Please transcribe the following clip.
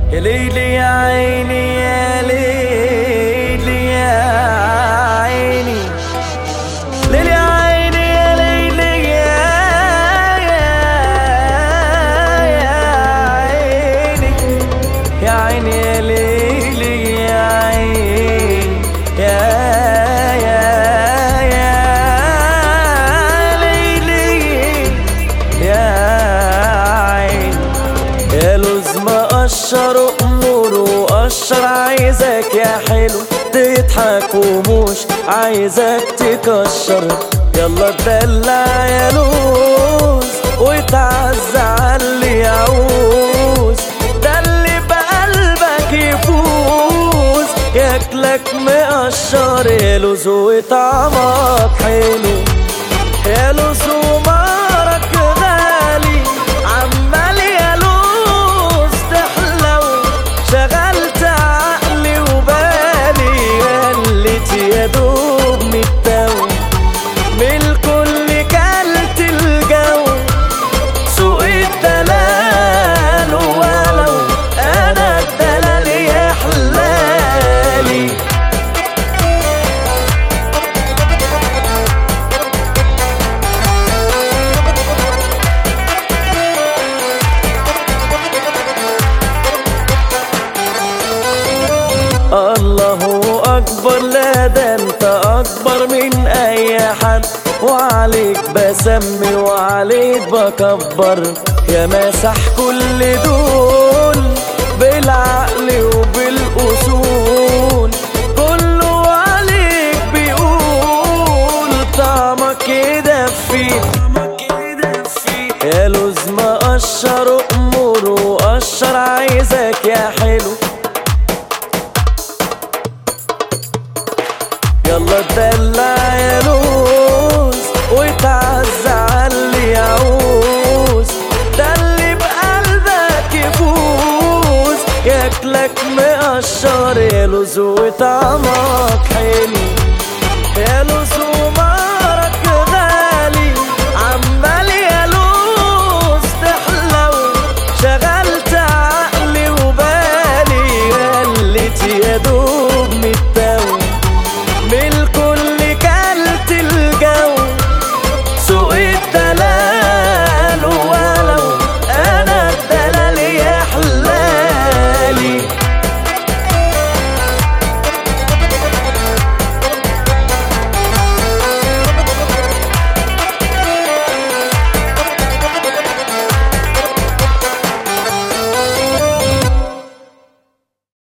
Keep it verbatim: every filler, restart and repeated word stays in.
يا ليلي يا عيني يا ليلي يا عيني، ليلي يا عيني يا ليلي يا عيني، يا عيني يا ليلي يا عيني يا يا يا ليلي يا عيني. يا لوز مقشر أمور وقشر، عايزك يا حلو تضحك ومش عايزك تكشر. يلا اتدلع يا لوز وتعز عاللي يعوز، ده اللي بقلبك يفوز ياكلك مقشر. يا لوز وطعمك حلو، يا لوز ومارك غالي، عمال يا لوز تحلو، شغلت عقلي وبالي، قلت يا دوب متو من الكل كلت الجو. سوق الدلال ولو انا الدلال يا حلالي. الله أكبر، لا ده أنت أكبر من أي حد، وعليك بسمي وعليك بكبر. يا ماسح كل دول بالعقل وبالأصول، كله عليك بيقول طعمك يدفي. يا لوز مقشر أمور وقشر، عايزك يا حلو يلا اتدلع يا لوز وتعز عاللي يعوز، ده اللي بقلبك يفوز ياكلك مقشر. يا لوز وطعمك